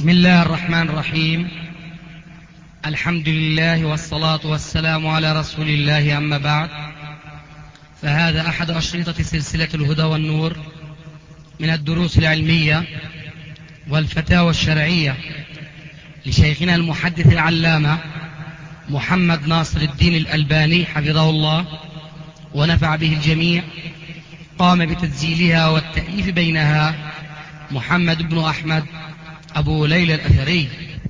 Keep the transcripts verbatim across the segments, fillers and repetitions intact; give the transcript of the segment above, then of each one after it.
بسم الله الرحمن الرحيم. الحمد لله والصلاة والسلام على رسول الله، أما بعد، فهذا أحد أشرطة سلسلة الهدى والنور من الدروس العلمية والفتاوى الشرعية لشيخنا المحدث العلامة محمد ناصر الدين الألباني حفظه الله ونفع به الجميع. قام بتسجيلها والتأليف بينها محمد بن أحمد أبو ليلى الأثري.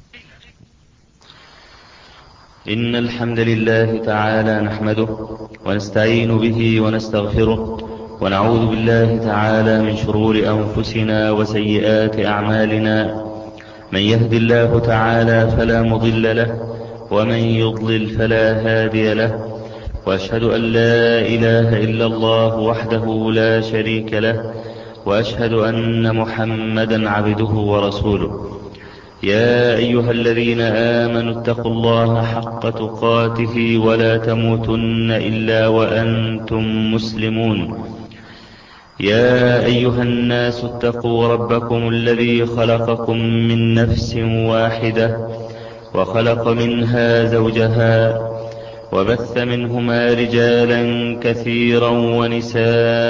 إن الحمد لله تعالى نحمده ونستعين به ونستغفره، ونعوذ بالله تعالى من شرور أنفسنا وسيئات أعمالنا. من يهد الله تعالى فلا مضل له، ومن يضلل فلا هادي له، وأشهد أن لا إله إلا الله وحده لا شريك له، وأشهد أن محمدا عبده ورسوله. يا أيها الذين آمنوا اتقوا الله حق تقاته ولا تموتن إلا وأنتم مسلمون. يا أيها الناس اتقوا ربكم الذي خلقكم من نفس واحدة وخلق منها زوجها وبث منهما رجالا كثيرا ونساء،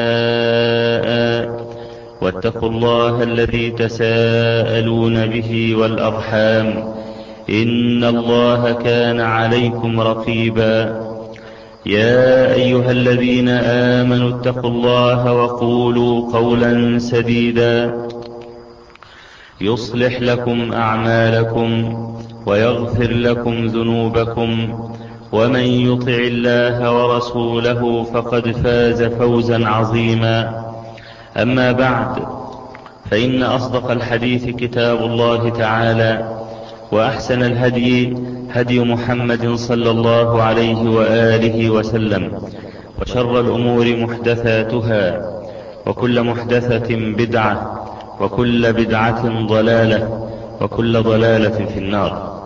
واتقوا الله الذي تساءلون به والأرحام، إن الله كان عليكم رقيبا. يا أيها الذين آمنوا اتقوا الله وقولوا قولا سديدا يصلح لكم أعمالكم ويغفر لكم ذنوبكم، ومن يطع الله ورسوله فقد فاز فوزا عظيما. أما بعد، فإن أصدق الحديث كتاب الله تعالى، وأحسن الهدي هدي محمد صلى الله عليه وآله وسلم، وشر الأمور محدثاتها، وكل محدثة بدعة، وكل بدعة ضلالة، وكل ضلالة في النار.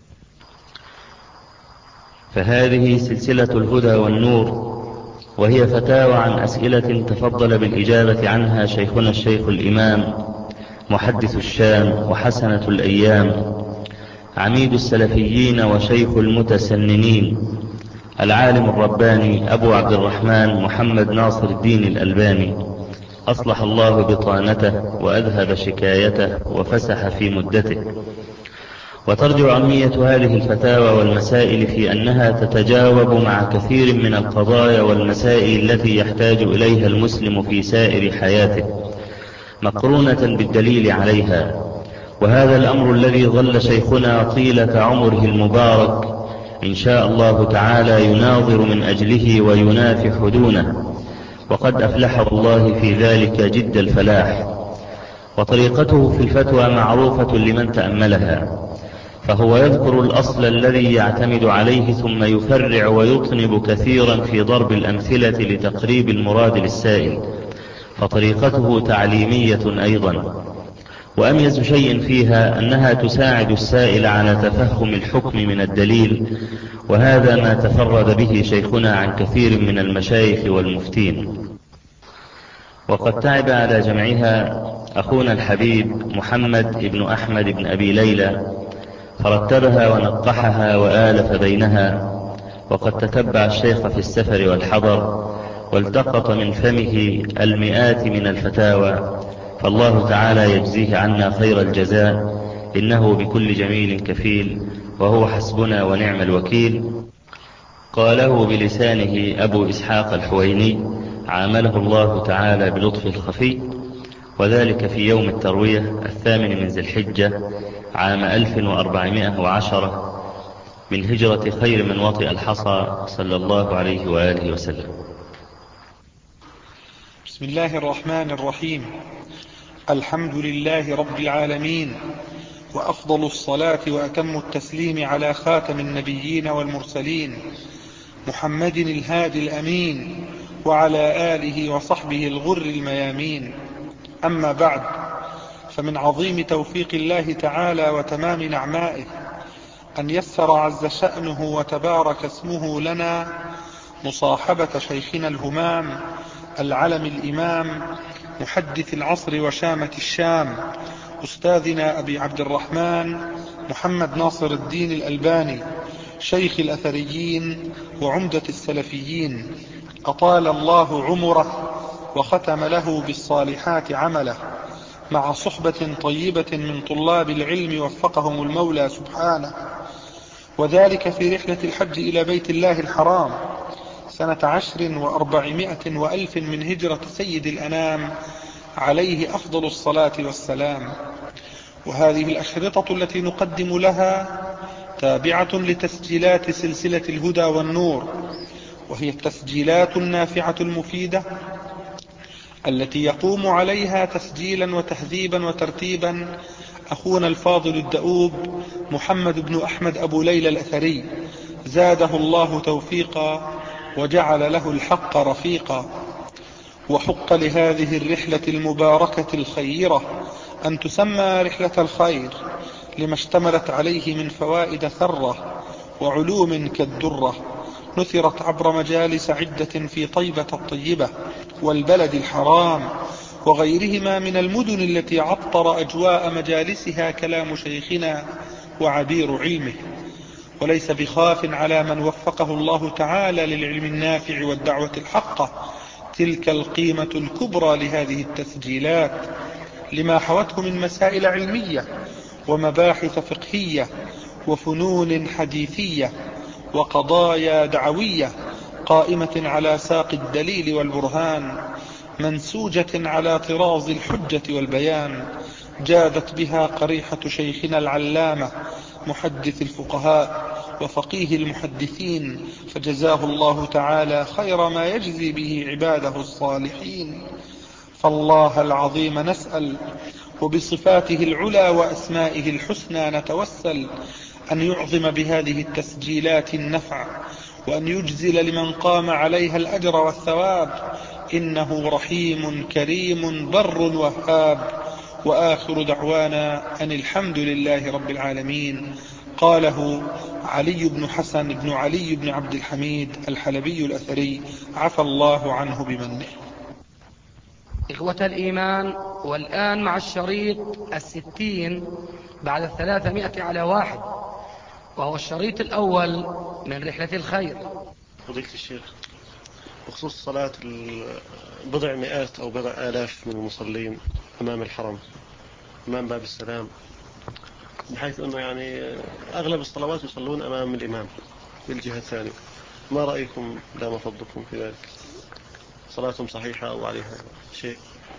فهذه سلسلة الهدى والنور، وهي فتاوى عن أسئلة تفضل بالإجابة عنها شيخنا الشيخ الإمام محدث الشام وحسنة الأيام، عميد السلفيين وشيخ المتسننين، العالم الرباني أبو عبد الرحمن محمد ناصر الدين الألباني، أصلح الله بطانته وأذهب شكايته وفسح في مدته. وترجع أهمية هذه الفتاوى والمسائل في أنها تتجاوب مع كثير من القضايا والمسائل التي يحتاج إليها المسلم في سائر حياته، مقرونة بالدليل عليها. وهذا الأمر الذي ظل شيخنا طيلة عمره المبارك إن شاء الله تعالى يناظر من أجله وينافح دونه، وقد أفلح الله في ذلك جد الفلاح. وطريقته في الفتوى معروفة لمن تأملها، فهو يذكر الأصل الذي يعتمد عليه، ثم يفرع ويطنب كثيرا في ضرب الأمثلة لتقريب المراد للسائل، فطريقته تعليمية أيضا. وأميز شيء فيها أنها تساعد السائل على تفهم الحكم من الدليل، وهذا ما تفرد به شيخنا عن كثير من المشايخ والمفتين. وقد تعب على جمعها أخونا الحبيب محمد بن أحمد بن أبي ليلى، فرتبها ونقحها وآلف بينها، وقد تتبع الشيخ في السفر والحضر، والتقط من فمه المئات من الفتاوى، فالله تعالى يجزيه عنا خير الجزاء، إنه بكل جميل كفيل، وهو حسبنا ونعم الوكيل. قاله بلسانه أبو إسحاق الحويني، عامله الله تعالى بلطف الخفي، وذلك في يوم التروية الثامن من ذي الحجة عام ألف وأربعمائة وعشرة من هجرة خير من وطئ الحصى صلى الله عليه وآله وسلم. بسم الله الرحمن الرحيم. الحمد لله رب العالمين، وأفضل الصلاة وأتم التسليم على خاتم النبيين والمرسلين محمد الهادي الأمين، وعلى آله وصحبه الغر الميامين. أما بعد، فمن عظيم توفيق الله تعالى وتمام نعمائه أن يسر عز شأنه وتبارك اسمه لنا مصاحبة شيخنا الهمام العلم الإمام محدث العصر وشامة الشام، أستاذنا أبي عبد الرحمن محمد ناصر الدين الألباني شيخ الأثريين وعمدة السلفيين، أطال الله عمره وختم له بالصالحات عمله، مع صحبة طيبة من طلاب العلم وفقهم المولى سبحانه، وذلك في رحلة الحج إلى بيت الله الحرام سنة عشر وأربعمائة وألف من هجرة سيد الأنام عليه أفضل الصلاة والسلام. وهذه الأشرطة التي نقدم لها تابعة لتسجيلات سلسلة الهدى والنور، وهي التسجيلات النافعة المفيدة التي يقوم عليها تسجيلا وتهذيبا وترتيبا أخونا الفاضل الدؤوب محمد بن أحمد أبو ليلى الأثري، زاده الله توفيقا وجعل له الحق رفيقا. وحق لهذه الرحلة المباركة الخيرة أن تسمى رحلة الخير، لما اشتملت عليه من فوائد ثرة وعلوم كالدرة، نثرت عبر مجالس عدة في طيبة الطيبة والبلد الحرام وغيرهما من المدن التي عطر أجواء مجالسها كلام شيخنا وعبير علمه. وليس بخاف على من وفقه الله تعالى للعلم النافع والدعوة الحقة تلك القيمة الكبرى لهذه التسجيلات، لما حوته من مسائل علمية ومباحث فقهية وفنون حديثية وقضايا دعوية قائمة على ساق الدليل والبرهان، منسوجة على طراز الحجة والبيان، جادت بها قريحة شيخنا العلامة محدث الفقهاء وفقيه المحدثين، فجزاه الله تعالى خير ما يجزي به عباده الصالحين. فالله العظيم نسأل، وبصفاته العلى وأسمائه الحسنى نتوسل، أن يعظم بهذه التسجيلات النفع، وأن يجزل لمن قام عليها الأجر والثواب، إنه رحيم كريم بر وهاب. وآخر دعوانا أن الحمد لله رب العالمين. قاله علي بن حسن بن علي بن عبد الحميد الحلبي الأثري، عفى الله عنه بمنه. إخوة الإيمان، والآن مع الشريط الستين بعد الثلاثمائة على واحد، وهو الشريط الأول من رحلة الخير. فضيلة الشيخ، بخصوص صلاة بضع مئات أو بضع آلاف من المصلين أمام الحرم أمام باب السلام، بحيث أنه يعني أغلب الصلوات يصلون أمام الإمام في الجهة الثانية، ما رأيكم لا مفضكم في ذلك؟ صلاتهم صحيحة أو عليها شيء؟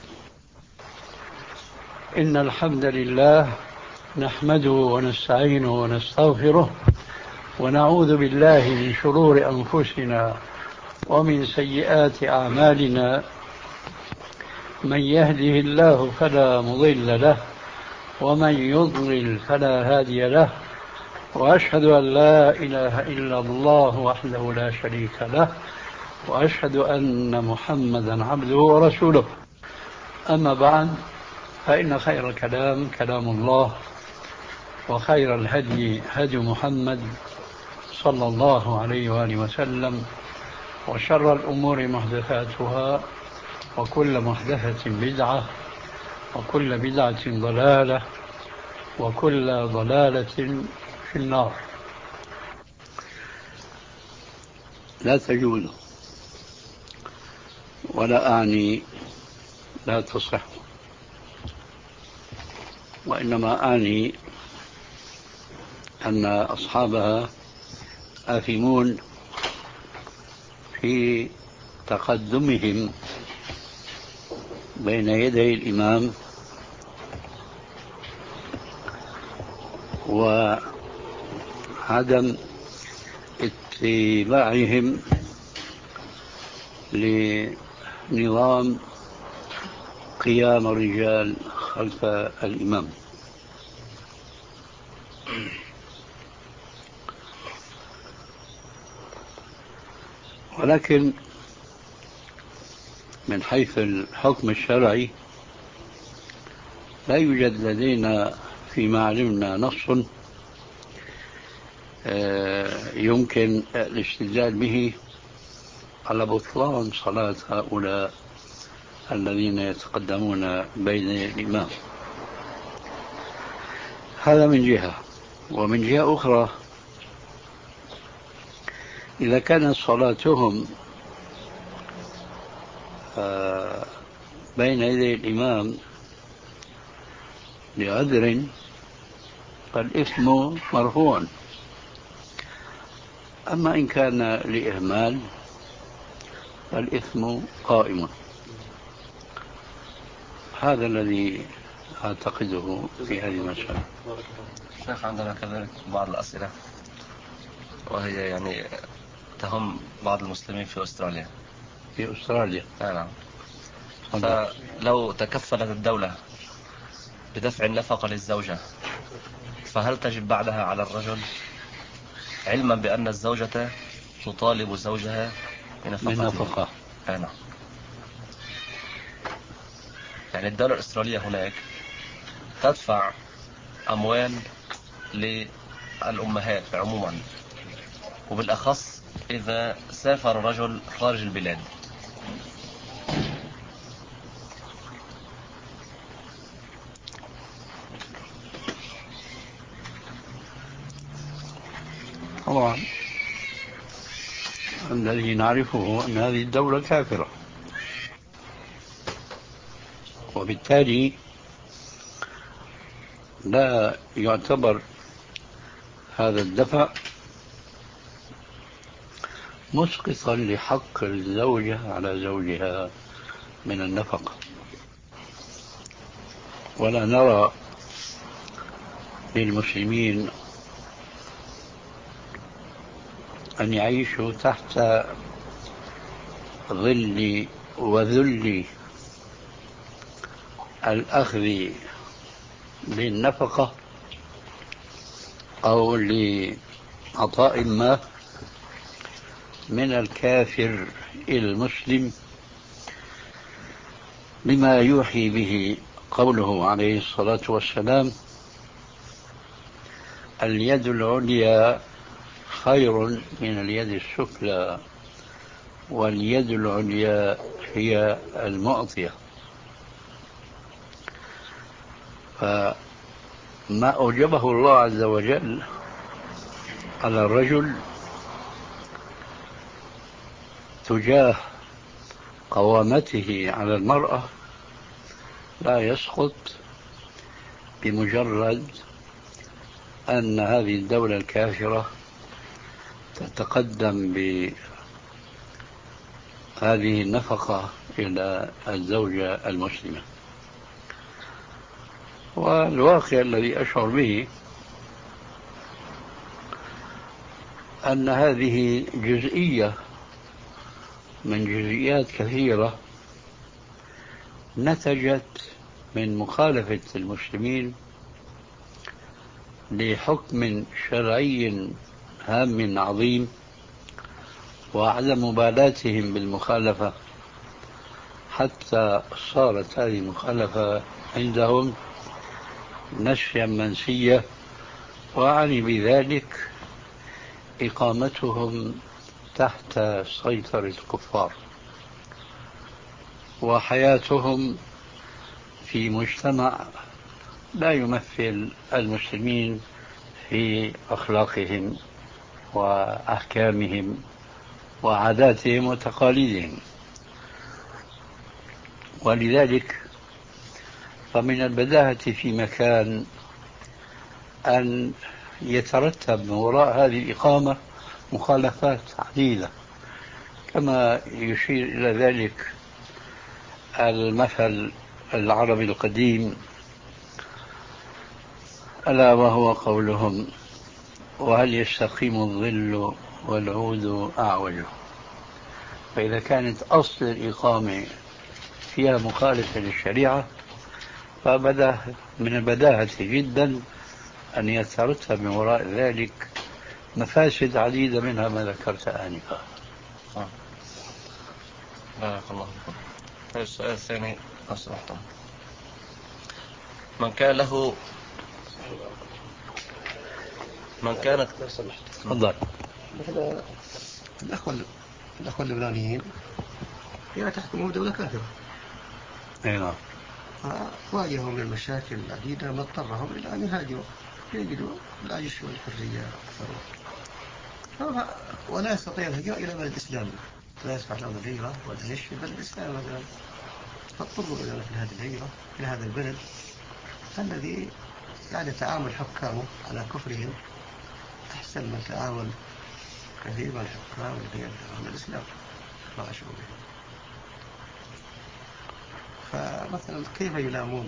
إن الحمد لله نحمده ونستعينه ونستغفره، ونعوذ بالله من شرور أنفسنا ومن سيئات أعمالنا. من يهده الله فلا مضل له، ومن يضلل فلا هادي له، وأشهد أن لا إله إلا الله وحده لا شريك له، وأشهد أن محمدا عبده ورسوله. أما بعد، فإن خير الكلام كلام الله، وخير الهدي هدي محمد صلى الله عليه وآله وسلم، وشر الأمور محدثاتها، وكل محدثة بدعة، وكل بدعة ضلالة، وكل ضلالة في النار. لا تجوز، ولا أعني لا تصح، وإنما أعني أن أصحابها آثمون في تقدمهم بين يدي الإمام وعدم اتباعهم لنظام قيام الرجال خلف الإمام. ولكن من حيث الحكم الشرعي لا يوجد لدينا فيما علمنا نص يمكن الاستدلال به على بطلان صلاة هؤلاء الذين يتقدمون بين الإمام. هذا من جهة. ومن جهة أخرى، إذا كانت صلاتهم بين يدي الإمام لعذر فالإثم مرفوع. أما إن كان لإهمال فالإثم قائم. هذا الذي أعتقده في هذه المسألة. شيخ، عندنا كذلك بعض الأسئلة وهي يعني تهم بعض المسلمين في أستراليا. في أستراليا؟ نعم. فلو تكفلت الدولة بدفع النفقة للزوجة فهل تجب بعدها على الرجل، علما بأن الزوجة تطالب زوجها بنفقة؟ نعم. يعني الدولة الأسترالية هناك تدفع أموال للأمهات عموما، وبالأخص إذا سافر الرجل خارج البلاد. طبعا الذي نعرفه أن هذه الدولة كافرة، وبالتالي لا يعتبر هذا الدفع مسقطا لحق الزوجة على زوجها من النفقة. ولا نرى للمسلمين أن يعيشوا تحت ظل وذل الأخذ بالنفقة أو لعطاء ما من الكافر المسلم، بما يوحي به قوله عليه الصلاة والسلام: اليد العليا خير من اليد السفلى، واليد العليا هي المعطية. فما أوجبه الله عز وجل على الرجل تجاه قوامته على المرأة لا يسقط بمجرد أن هذه الدولة الكافرة تتقدم بهذه النفقة إلى الزوجة المسلمة. والواقع الذي أشعر به أن هذه جزئية من جزئيات كثيرة نتجت من مخالفة المسلمين لحكم شرعي هام عظيم، وعدم مبالاتهم بالمخالفة حتى صارت هذه المخالفة عندهم نسيا منسيا، وأعني بذلك إقامتهم تحت سيطرة الكفار، وحياتهم في مجتمع لا يمثل المسلمين في أخلاقهم وأحكامهم وعاداتهم وتقاليدهم. ولذلك فمن البداهة في مكان أن يترتب من وراء هذه الإقامة مخالفات عديدة، كما يشير إلى ذلك المثل العربي القديم، ألا وهو قولهم: وهل يستقيم الظل والعود أعوج. فإذا كانت أصل الإقامة فيها مخالفة للشريعة فبدأ من البداهة جدا أن يترتب من وراء ذلك مفاسد عديدة، منها ما ذكرت آنفا. بارك الله فيكم. السؤال الثاني أصبحتم من كان له من كانت تفضل. مثل الأخوة الأخوة اللبنانيين هي تحكمهم دولة كافرة، أي نعم، فواجهوا من المشاكل العديدة ما اضطرهم إلى أن يهاجروا يجدوا العيش والحرية أكثر، ولا يستطيع الهجرة إلى بلد إسلامي، لا يسمح لهم الهجرة والعيش في بلد إسلامي مثلا، فاضطروا إلى مثل هذه الهجرة إلى هذا البلد الذي يعني تعامل حكامه على كفرهم أحسن من تعامل كثير من الحكام الذين يدعون الإسلام مع شعوبهم. فمثلا كيف يلامون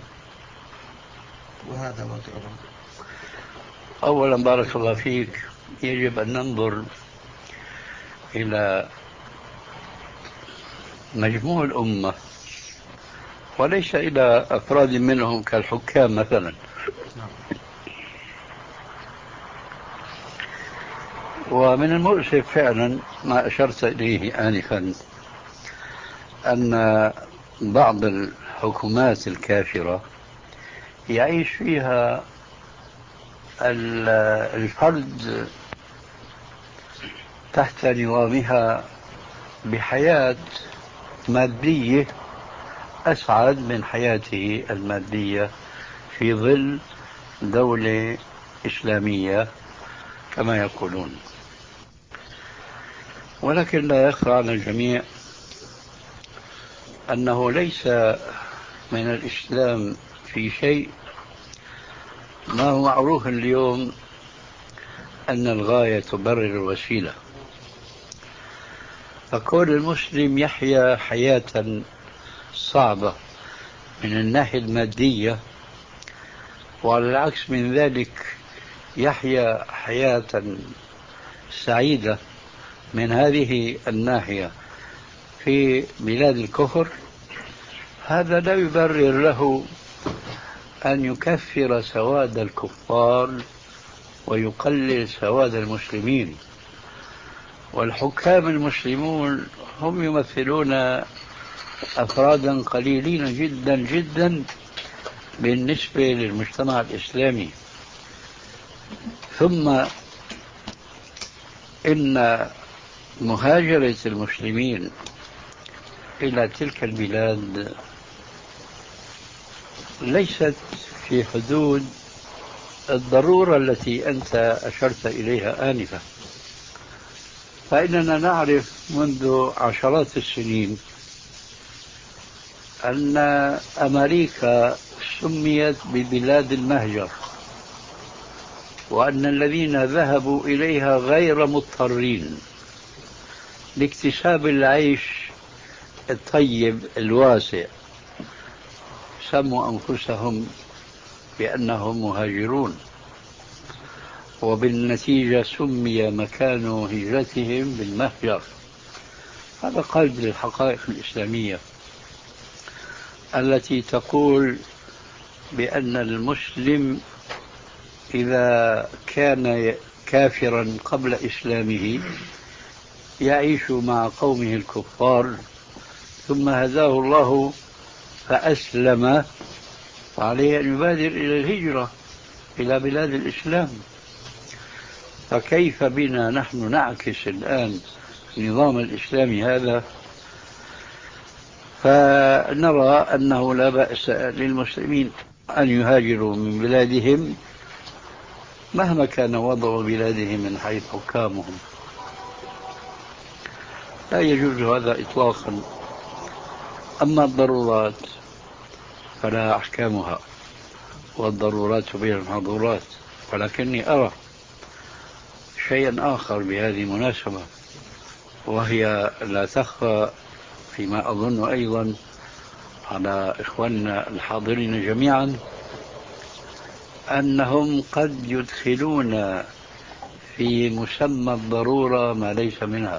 وهذا وضعهم؟ أولا بارك الله فيك، يجب أن ننظر إلى مجموع الأمة وليس إلى أفراد منهم كالحكام مثلا. ومن المؤسف فعلا ما أشرت إليه آنفا أن بعض الحكومات الكافرة يعيش فيها الفرد تحت نظامها بحياة مادية أسعد من حياته المادية في ظل دولة إسلامية كما يقولون. ولكن لا يخفى على الجميع أنه ليس من الإسلام في شيء ما هو معروف اليوم أن الغاية تبرر الوسيلة. فكون المسلم يحيا حياة صعبة من الناحية المادية، وعلى العكس من ذلك يحيا حياة سعيدة من هذه الناحية في بلاد الكفر، هذا لا يبرر له أن يكفر سواد الكفار ويقلل سواد المسلمين. والحكام المسلمون هم يمثلون أفرادا قليلين جدا جدا بالنسبة للمجتمع الإسلامي. ثم إن مهاجرة المسلمين إلى تلك البلاد ليست في حدود الضرورة التي أنت أشرت إليها آنفا. فإننا نعرف منذ عشرات السنين أن أمريكا سميت ببلاد المهجر، وأن الذين ذهبوا إليها غير مضطرين لاكتساب العيش الطيب الواسع سموا أنفسهم بأنهم مهاجرون، وبالنتيجة سمي مكان هجرتهم بالمهجر. هذا قلب للحقائق الإسلامية التي تقول بأن المسلم إذا كان كافرا قبل إسلامه يعيش مع قومه الكفار، ثم هداه الله فأسلم، فعليه أن يبادر إلى الهجرة إلى بلاد الإسلام. فكيف بنا نحن نعكس الآن النظام الإسلامي هذا؟ فنرى أنه لا بأس للمسلمين أن يهاجروا من بلادهم مهما كان وضع بلادهم من حيث حكامهم، لا يجوز هذا إطلاقا. أما الضرورات فلا أحكامها، والضرورات بين المحظورات. ولكني أرى شيئا آخر بهذه المناسبة، وهي لا تخفى فيما أظن أيضا على إخواننا الحاضرين جميعا، أنهم قد يدخلون في مسمى الضرورة ما ليس منها،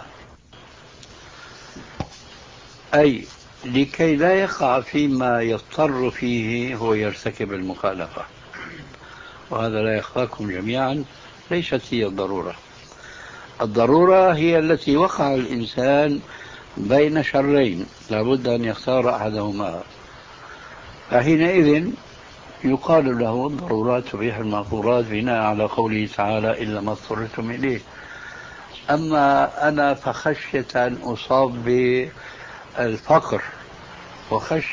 أي لكي لا يقع فيما يضطر فيه هو يرتكب المخالفة. وهذا لا يخفاكم جميعا ليست هي الضرورة. الضرورة هي التي وقع الإنسان بين شرين لابد أن يختار أحدهما، فحينئذ يقال له الضرورات تبيح المحظورات بناء على قوله تعالى إلا ما اضطررتم إليه. أما أنا فخشية أن أصاب بالفقر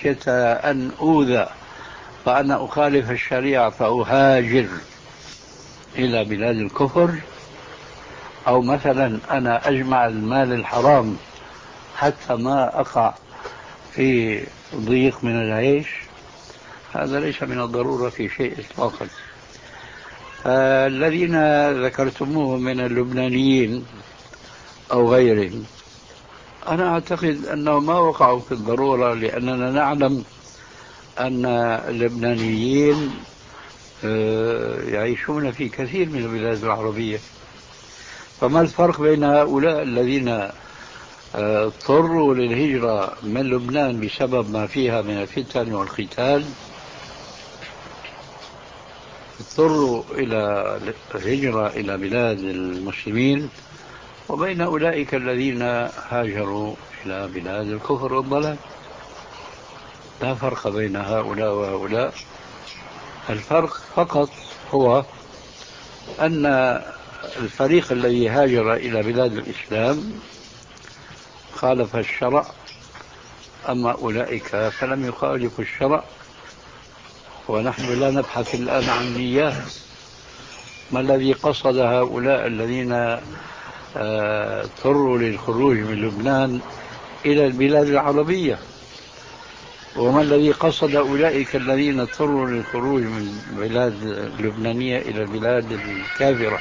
وخشية أن أوذى فأنا أخالف الشريعة فأهاجر، إلى بلاد الكفر، أو مثلا أنا أجمع المال الحرام حتى ما أقع في ضيق من العيش، هذا ليس من الضرورة في شيء إطلاقا. الذين ذكرتموهم من اللبنانيين أو غيرهم، أنا أعتقد أنهم ما وقعوا في الضرورة، لأننا نعلم أن اللبنانيين يعيشون في كثير من البلاد العربية. فما الفرق بين هؤلاء الذين اضطروا للهجرة من لبنان بسبب ما فيها من الفتن والقتال، اضطروا إلى الهجرة إلى بلاد المسلمين، وبين أولئك الذين هاجروا إلى بلاد الكفر والضلال؟ لا فرق بين هؤلاء وهؤلاء. الفرق فقط هو أن الفريق الذي هاجر إلى بلاد الإسلام خالف الشرع، أما أولئك فلم يخالفوا الشرع. ونحن لا نبحث الآن عن نيات. ما الذي قصد هؤلاء الذين اضطروا للخروج من لبنان إلى البلاد العربية؟ وما الذي قصد أولئك الذين اضطروا للخروج من البلاد اللبنانية إلى البلاد الكافرة؟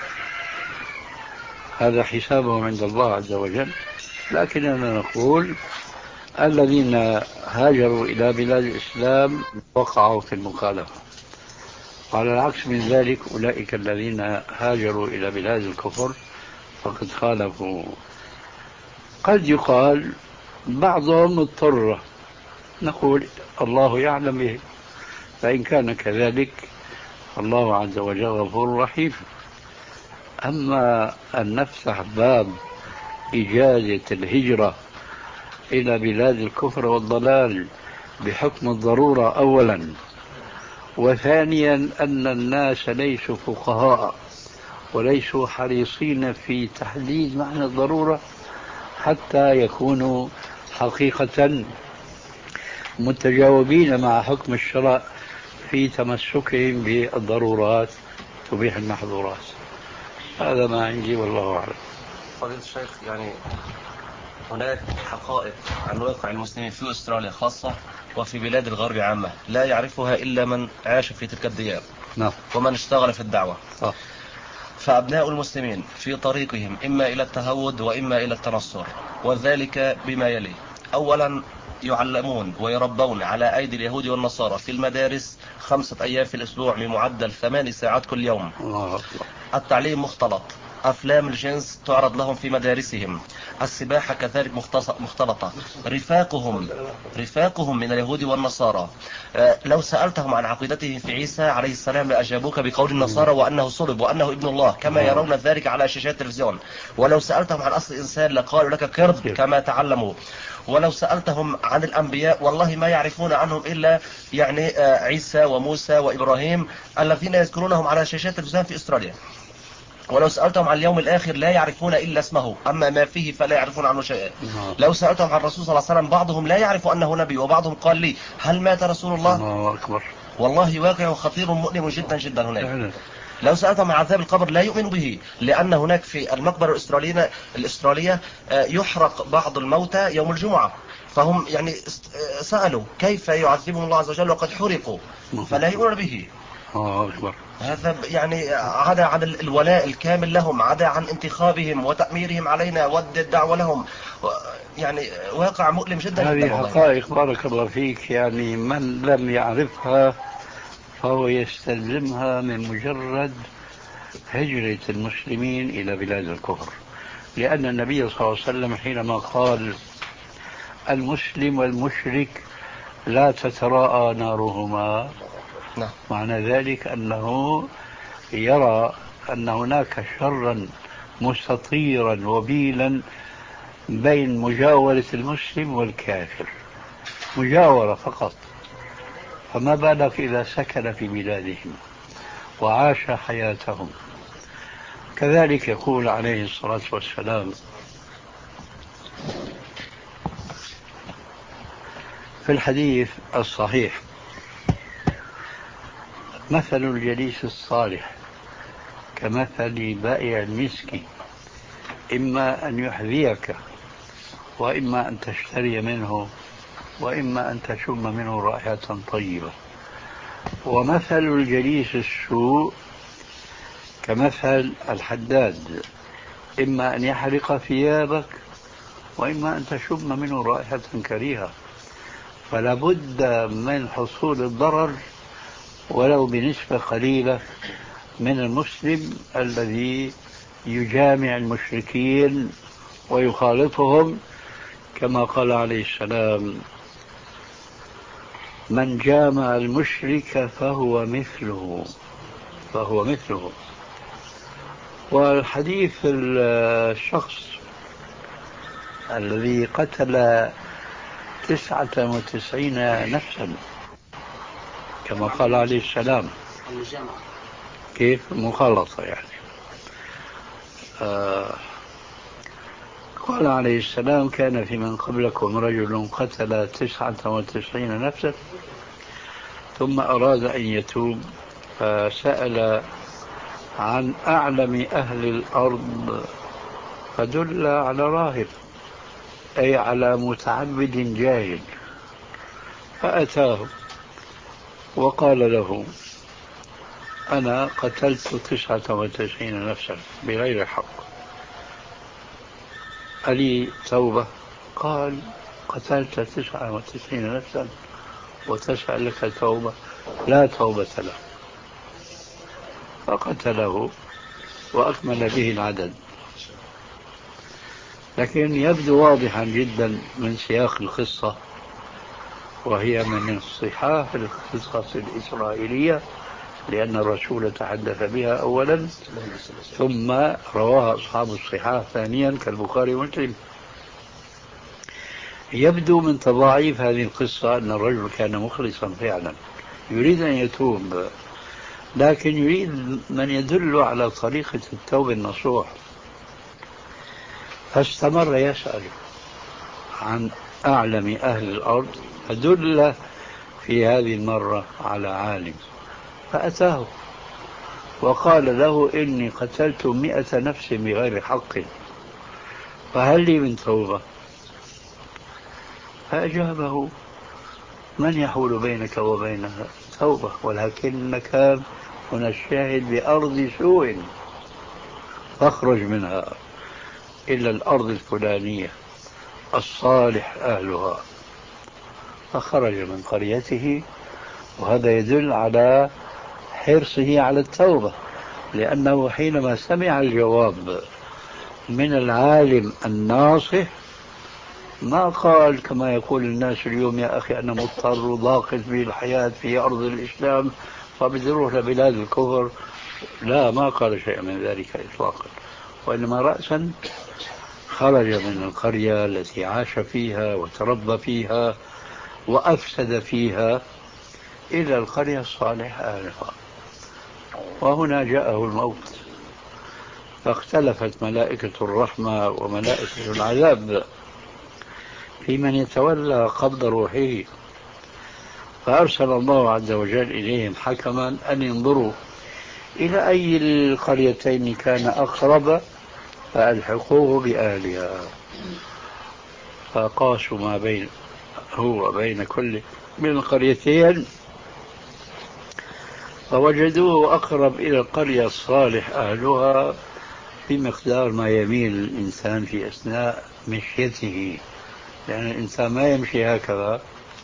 هذا حسابهم عند الله عز وجل. لكننا نقول الذين هاجروا إلى بلاد الإسلام وقعوا في المخالفة. على العكس من ذلك، أولئك الذين هاجروا إلى بلاد الكفر فقد خالفوا. قد يقال بعضهم اضطر، نقول الله يعلم به، فإن كان كذلك الله عز وجل غفور رحيم. أما أن نفتح باب إجازة الهجرة إلى بلاد الكفر والضلال بحكم الضرورة أولا، وثانيا أن الناس ليسوا فقهاء وليسوا حريصين في تحديد معنى الضرورة حتى يكونوا حقيقة متجاوبين مع حكم الشرع في تمسكهم بالضرورات تبيح المحظورات. هذا ما عندي والله أعلم. فضيلة الشيخ، يعني هناك حقائق عن واقع المسلمين في أستراليا خاصة وفي بلاد الغرب عامة لا يعرفها إلا من عاش في تلك الديار نعم. ومن اشتغل في الدعوة. آه. فأبناء المسلمين في طريقهم إما إلى التهود وإما إلى التنصر، وذلك بما يلي: أولا، يعلمون ويربون على أيدي اليهود والنصارى في المدارس خمسة أيام في الأسبوع بمعدل ثمان ساعات كل يوم. الله. التعليم مختلط، أفلام الجنس تعرض لهم في مدارسهم، السباحة كذلك مختلطة، رفاقهم رفاقهم من اليهود والنصارى. لو سألتهم عن عقيدتهم في عيسى عليه السلام لأجابوك بقول النصارى وأنه صلب وأنه ابن الله كما يرون ذلك على شاشات التلفزيون. ولو سألتهم عن أصل الإنسان لقالوا لك كرد كما تعلموا. ولو سألتهم عن الأنبياء والله ما يعرفون عنهم إلا يعني عيسى وموسى وإبراهيم الذين يذكرونهم على شاشات التلفزيون في أستراليا. ولو سألتهم عن اليوم الآخر لا يعرفون إلا اسمه، أما ما فيه فلا يعرفون عنه شيئا. لو سألتهم عن الرسول صلى الله عليه وسلم بعضهم لا يعرف أنه نبي، وبعضهم قال لي هل مات رسول الله؟ الله أكبر. والله واقع خطير مؤلم جدا جدا هناك. لو سألتهم عن عذاب القبر لا يؤمن به، لأن هناك في المقبرة الأسترالية الأسترالية يحرق بعض الموتى يوم الجمعة، فهم يعني سألوا كيف يعذبهم الله عز وجل وقد حرقوا، فلا يؤمن به. الله أكبر. هذا يعني عدا عن الولاء الكامل لهم، عدا عن انتخابهم وتأميرهم علينا والدعوة لهم، يعني واقع مؤلم جدا. هذه حقائق بارك الله فيك، يعني من لم يعرفها فهو يستلزمها من مجرد هجرة المسلمين إلى بلاد الكفر. لأن النبي صلى الله عليه وسلم حينما قال المسلم والمشرك لا تتراءى نارهما، نعم. معنى ذلك أنه يرى أن هناك شرا مستطيرا وبيلا بين مجاورة المسلم والكافر، مجاورة فقط، فما بالك إذا سكن في بلادهم وعاش حياتهم. كذلك يقول عليه الصلاة والسلام في الحديث الصحيح: مثل الجليس الصالح كمثل بائع المسك، إما أن يحذيك وإما أن تشتري منه وإما أن تشم منه رائحة طيبة. ومثل الجليس السوء كمثل الحداد، إما أن يحرق ثيابك وإما أن تشم منه رائحة كريهة. فلا بد من حصول الضرر ولو بنسبة قليلة من المسلم الذي يجامع المشركين ويخالطهم، كما قال عليه السلام: من جامع المشرك فهو مثله فهو مثله. والحديث الشخص الذي قتل تسعة وتسعين نفسا كما قال عليه السلام، كيف مخالطة يعني، آه قال عليه السلام: كان في من قبلكم رجل قتل تسعة وتسعين نفسا ثم أراد أن يتوب فسأل عن أعلم أهل الأرض فدل على راهب، أي على متعبد جاهل، فأتاه وقال له: أنا قتلت تسعة وتسعين نفسا بغير حق، ألي توبة؟ قال: قتلت تسعة وتسعين نفسا وتسأل لك توبة؟ لا توبة له. فقتله وأكمل به العدد. لكن يبدو واضحا جدا من سياق القصة، وهي من الصحاح القصص الإسرائيلية، لأن الرسول تحدث بها أولا ثم رواها أصحاب الصحاح ثانيا كالبخاري ومسلم. يبدو من تضاعيف هذه القصة أن الرجل كان مخلصا فعلا، يريد أن يتوب، لكن يريد من يدل على طريقة التوبة النصوح، فاستمر يسأل عن أعلم أهل الأرض، فدل في هذه المرة على عالم، فأتاه وقال له: إني قتلت مئة نفس بغير حق، فهل لي من توبة؟ فأجابه: من يحول بينك وبينها توبة، ولكنك هنا الشاهد بأرض سوء، فاخرج منها إلى الأرض الفلانية الصالح أهلها. فخرج من قريته، وهذا يدل على حرصه على التوبة، لأنه حينما سمع الجواب من العالم الناصح ما قال كما يقول الناس اليوم: يا أخي أنا مضطر وضاقت بي الحياة في أرض الإسلام فبدي أروح لبلاد الكفر. لا، ما قال شيء من ذلك إطلاقا، وإنما رأسا خرج من القرية التي عاش فيها وتربى فيها وأفسد فيها إلى القرية الصالحة أهلها. وهنا جاءه الموت، فاختلفت ملائكة الرحمة وملائكة العذاب في من يتولى قبض روحه، فأرسل الله عز وجل إليهم حكما أن ينظروا إلى أي القريتين كان أقرب فألحقوه بأهلها، فقاسوا ما بين هو بين كل من القريتين فوجدوه أقرب إلى القرية الصالح أهلها بمقدار ما يميل الإنسان في أثناء مشيته، لأن الإنسان ما يمشي هكذا.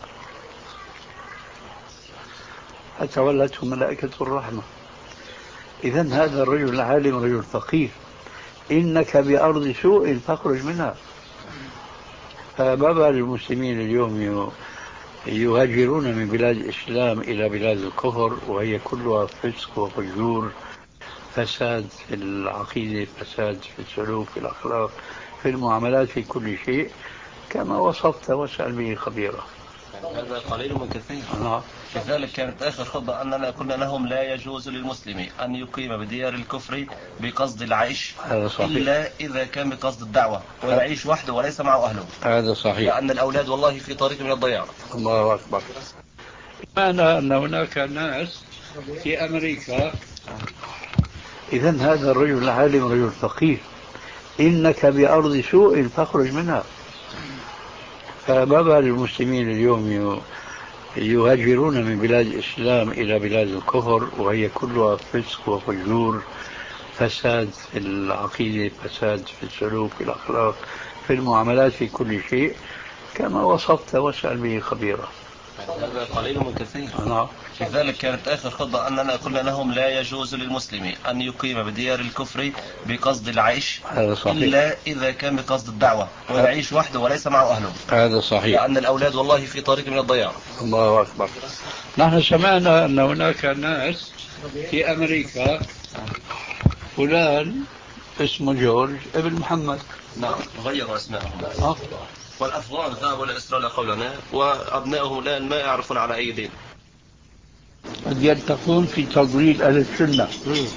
فتولته ملائكة الرحمة. إذن هذا الرجل العالم رجل فقيه: إنك بأرض سوء فاخرج منها. فما بال المسلمين اليوم يهاجرون من بلاد الإسلام إلى بلاد الكفر وهي كلها فسق وفجور، فساد في العقيدة، فساد في السلوك، في الأخلاق، في المعاملات، في كل شيء، كما وصفت واسأل به خبيرا. هذا قليل من كثير. نعم. لذلك كانت آخر خطبة أننا قلنا لهم: لا يجوز للمسلم أن يقيم بديار الكفر بقصد العيش إلا إذا كان بقصد الدعوة، ويعيش وحده وليس معه أهله. هذا صحيح، لأن الأولاد والله في طريق من الضياع. الله أكبر. معنى أن هناك ناس في أمريكا إذا هذا الرجل العالم رجل فقيه، إنك بأرض سوء فاخرج منها. فما بال المسلمين اليوم يهاجرون من بلاد الإسلام إلى بلاد الكفر وهي كلها فسق وفجور، فساد في العقيدة، فساد في السلوك، في الأخلاق، في المعاملات، في كل شيء، كما وصفت واسأل به خبيرا. هذا قليل من كثير. نعم. لذلك كانت آخر خطبة أننا قلنا لهم لا يجوز للمسلم أن يقيم بديار الكفر بقصد العيش، هذا صحيح، إلا إذا كان بقصد الدعوة ويعيش وحده وليس معه أهله. هذا صحيح، لأن الأولاد والله في طريق من الضياع. الله أكبر. نحن سمعنا أن هناك ناس في أمريكا، فلان اسمه جورج ابن محمد. نعم، غيروا أسماءهم. أه؟ والأفغان ذهبوا إلى إسرائيل قولنا، وأبنائهم الآن ما يعرفون على أي دين. قد يلتقون في تضليل أهل السنة.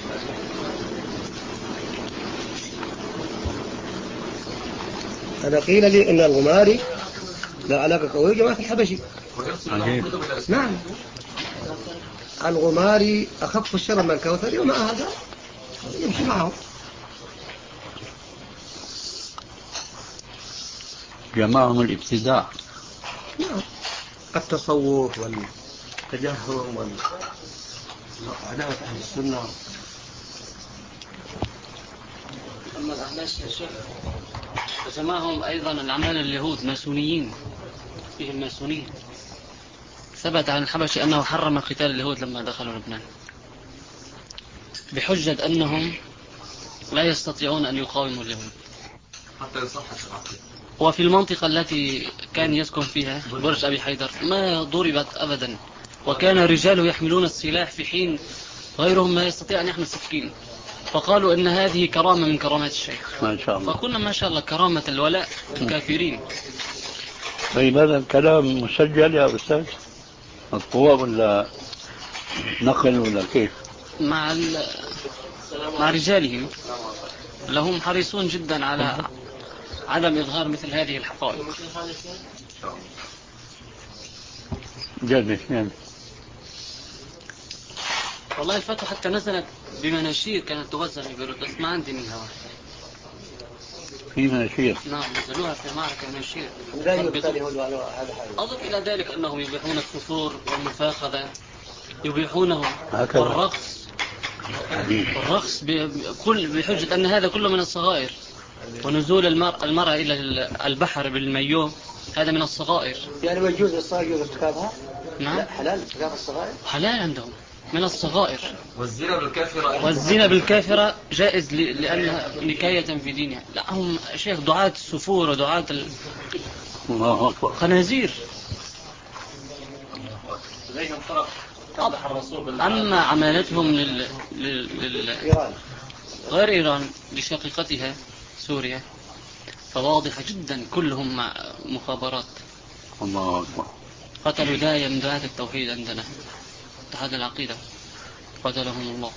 أنا قيل لي أن الغماري لا علاقة قوية جماعة الحبشي. عجيب. نعم، الغماري أخف الشر من الكوثري، ومع هذا يمشي معهم. جماعهم الابتداع. نعم، التصوف والتجهم وعداوة أهل السنة. أما الأحباش يا شيخ فسماهم أيضا العمال اليهود ماسونيين، فيهم ماسونية. ثبت عن الحبشي أنه حرم قتال اليهود لما دخلوا لبنان بحجة أنهم لا يستطيعون أن يقاوموا اليهود. حتى يصحح العقيدة. وفي المنطقة التي كان يسكن فيها برج أبي حيدر ما ضربت أبدا، وكان رجاله يحملون السلاح في حين غيرهم ما يستطيع أن يحمل سكين، فقالوا إن هذه كرامة من كرامات الشيخ. ما شاء الله. فكنا ما شاء الله كرامة الولاء الكافرين. طيب هذا الكلام مسجل يا أستاذ؟ مطبوع ولا نقل ولا كيف؟ مع مع رجالهم لهم حريصون جدا على عدم إظهار مثل هذه الحقائق. جلس يعني. والله الفتوى حتى نزلت بمناشير كانت توزع في بيروت، بس ما عندي منها واحد. في مناشير؟ نعم، نزلوها في معركة مناشير. أضف إلى ذلك أنهم يبيحون السفور والمفاخذة، يبيحونه والرقص والرقص بكل بحجة أن هذا كله من الصغائر، ونزول المرأة, المرأة إلى البحر بالمايو هذا من الصغائر. يعني ما يجوز للصغائر ارتكابها؟ نعم، حلال ارتكاب الصغائر؟ حلال عندهم، من الصغائر. والزنا بالكافرة والزنا بالكافرة جائز لأنها نكاية في دينها. لا، هم شيخ دعاة السفور ودعاة الخنازير. أما عمالتهم لل... لل... لل... غير إيران لشقيقتها سوريا فواضحة جدا، كلهم مع مخابرات. الله أكبر. قتلوا داعية من دعاة التوحيد عندنا، اتحاد العقيدة، قتلهم الله.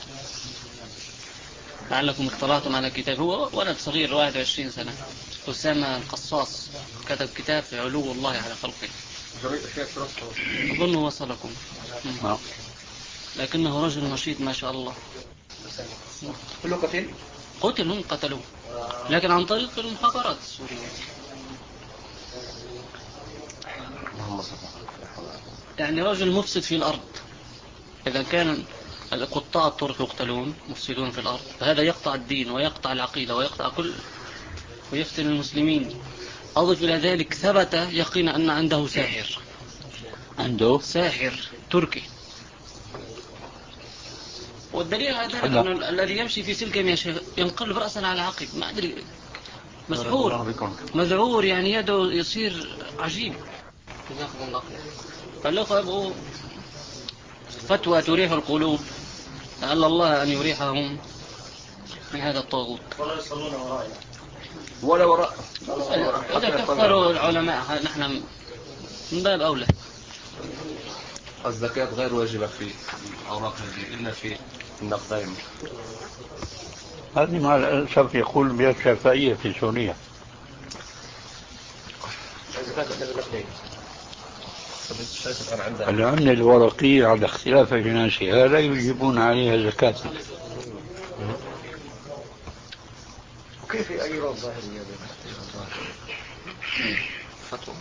لعلكم اطلعتم على كتاب، هو ولد صغير واحد وعشرين سنة، أسامة القصاص، كتب كتاب في علو الله على خلقه، أظن وصلكم. لكنه رجل نشيط ما شاء الله. كله قتل؟ قتل، هم قتلوه، لكن عن طريق المخابرات السورية. يعني رجل مفسد في الأرض. إذا كان قطاع الطرق يقتلون مفسدون في الأرض، فهذا يقطع الدين ويقطع العقيدة ويقطع كل ويفتن المسلمين. أضف إلى ذلك ثبت يقينا أن عنده ساحر، عنده ساحر تركي. والدليل على ذلك أن الذي يمشي في سلكم يا شيخ ينقلب رأسا على عقب، ما أدري، مسحور مذعور، يعني يده يصير عجيب. فالأخوة يبغوا فتوى تريح القلوب، لعل الله أن يريحهم من هذا الطاغوت. ولا وراء. إذا كفروا العلماء نحن من باب أولى. الزكاة غير واجبة في أوراق هذه إلا في النقدين. هذه مع الأسف يقول بها الشافعية في سوريا. العملة الورقية على اختلاف أجناسها لا يجيبون عليها زكاة. كيف يغيرون ظاهرية فتوى؟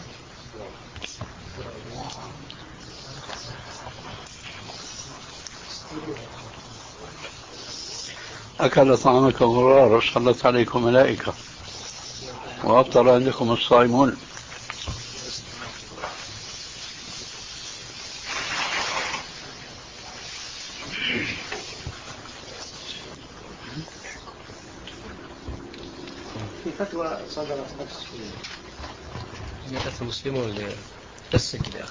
أكل طعامكم مرار وصلت عليكم ملائكة وأفطر عندكم الصائمون. في فتوى صدرت نفس في المسلمون بس كده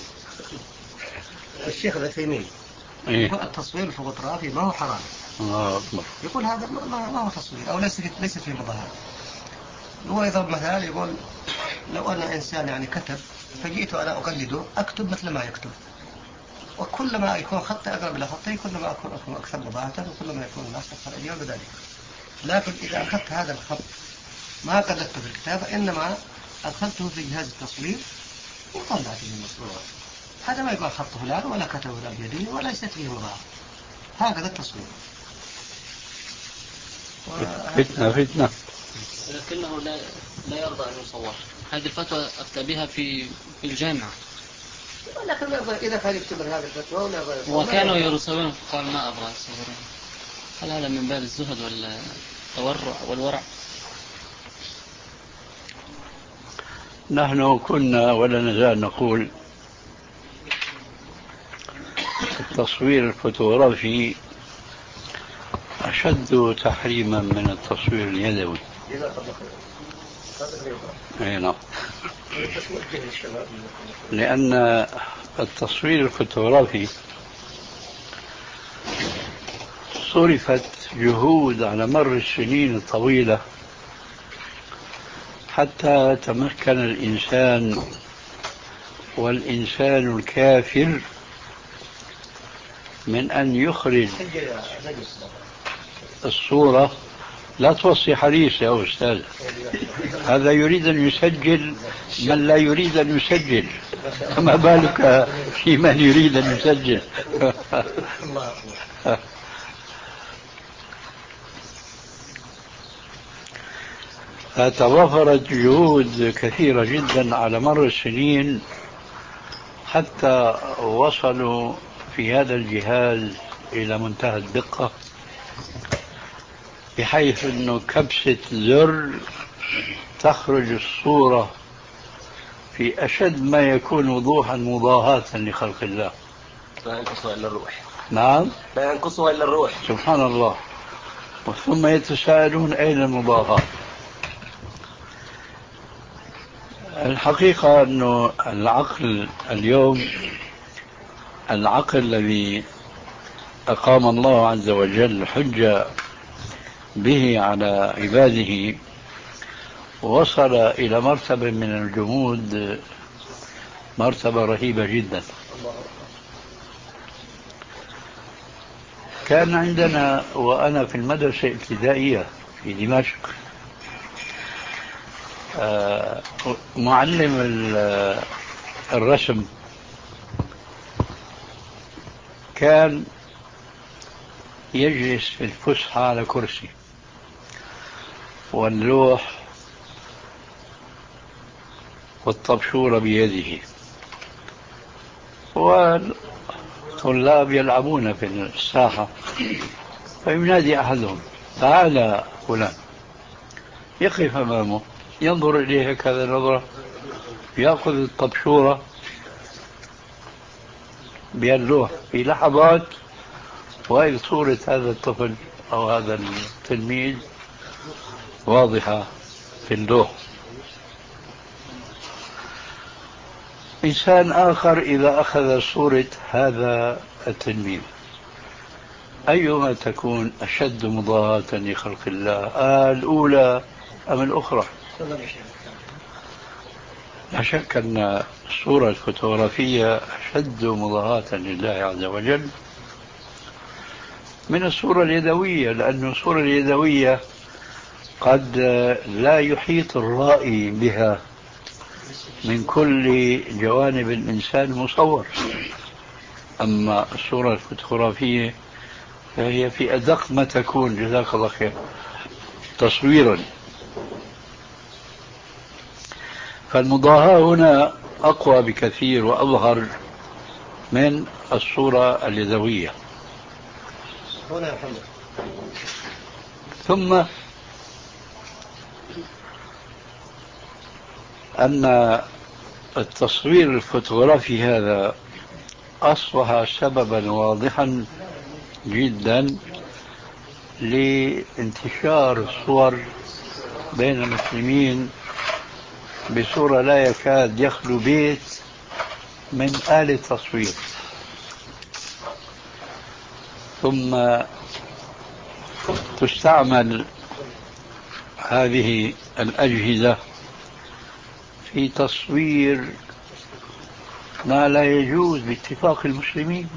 الشيخ العثيمين يقول التصوير الفوتوغرافي ما هو حرام. آه. يقول هذا ما هو تصوير أو ليس ليس فيه مظاهر. هو يضرب مثال يقول لو أنا إنسان يعني كتب فجئت أنا أقلده أكتب مثل ما يكتب، وكلما يكون خطي أقرب إلى خطي كلما أكون أكون أكثر مضاهة وكلما يكون الناس أكثر إجابة بذلك. لكن إذا أخذت هذا الخط ما قلدته في الكتابة إنما أدخلته في جهاز التصوير وطلعت من المصورات، هذا ما يقال خط فلان ولا كتب فلان بيده ولا يستطيع فيه مضاهة. هكذا التصوير. فتنة فتنة. لكنه لا لا يرضى أن يصور. هذه الفتوى أفتى بها في في الجامعة. لكن إذا كان يكتب هذه الفتوى ولا وكانوا يرسلون قال ما أبغى أصور. هل هذا من باب الزهد والتورع والورع؟ نحن كنا ولا نزال نقول التصوير الفوتوغرافي أشد تحريما من التصوير اليدوي. أي نعم. لأن التصوير الفوتوغرافي صرفت جهود على مر السنين الطويلة حتى تمكن الإنسان والإنسان الكافر من أن يخرج الصورة. لا توصي حديث يا أستاذ، هذا يريد أن يسجل من لا يريد أن يسجل، فما بالك في من يريد أن يسجل. فتوفرت جهود كثيرة جدا على مر السنين حتى وصلوا في هذا الجهاز إلى منتهى الدقة، بحيث أنه كبسة زر تخرج الصورة في أشد ما يكون وضوحا مضاهاة لخلق الله. لا ينقصها إلا الروح. نعم لا ينقصها إلا الروح. سبحان الله. ثم يتساءلون أين المضاهاة. الحقيقة أنه العقل اليوم، العقل الذي أقام الله عز وجل حجة به على عباده، وصل إلى مرتبة من الجمود، مرتبة رهيبة جدا. كان عندنا وأنا في المدرسة الابتدائية في دمشق معلم الرسم كان يجلس في الفسحة على كرسي واللوح والطبشورة بيده، والطلاب يلعبون في الساحة، فينادي أحدهم تعال فلان، يقف أمامه ينظر إليه هكذا نظرة، يأخذ الطبشورة باللوح في لحظات، وإذ صورة هذا الطفل أو هذا التلميذ واضحة في اللوح. إنسان آخر إذا أخذ صورة هذا التلميذ أيما تكون أشد مضاهاة لخلق الله، آه الأولى أم الأخرى؟ لا شك أن الصورة الفوتوغرافية أشد مضاهاة لله عز وجل من الصورة اليدوية، لأن الصورة اليدوية قد لا يحيط الرائي بها من كل جوانب الإنسان مصور. أما الصورة الفوتوغرافية فهي في أدق ما تكون، جزاك الله خير، تصويرا فالمضاهاة هنا أقوى بكثير وأظهر من الصورة اليدوية. هنا يا محمد. ثم أن التصوير الفوتوغرافي هذا أصبح سببا واضحا جدا لانتشار الصور بين المسلمين بصورة لا يكاد يخلو بيت من آلة تصوير. ثم تستعمل هذه الأجهزة في تصوير ما لا يجوز باتفاق المسلمين،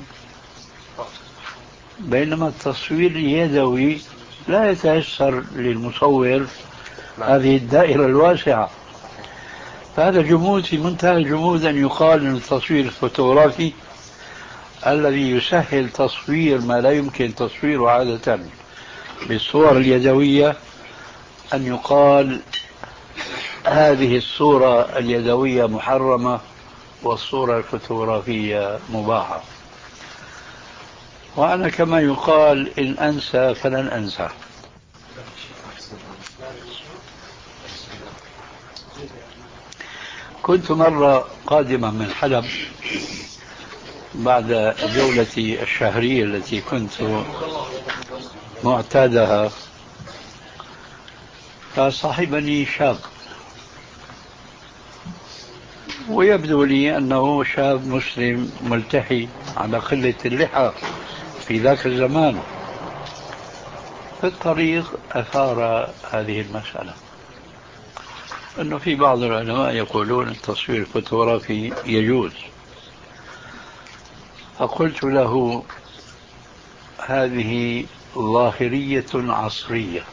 بينما التصوير اليدوي لا يتيسر للمصور هذه الدائرة الواسعة. فهذا جمود في منتهى الجمود أن يقال أن التصوير الفوتوغرافي الذي يسهل تصوير ما لا يمكن تصويره عادة بالصور اليدوية، أن يقال هذه الصورة اليدوية محرمة والصورة الفوتوغرافية مباحة. وأنا كما يقال إن أنسى فلن أنسى. كنت مرة قادما من حلب بعد جولتي الشهرية التي كنت معتادها، فصاحبني شاب ويبدو لي أنه شاب مسلم ملتحي على قلة اللحى في ذاك الزمان. في الطريق أثار هذه المسألة، أنه في بعض العلماء يقولون التصوير الفوتوغرافي يجوز. فقلت له هذه ظاهرية عصرية،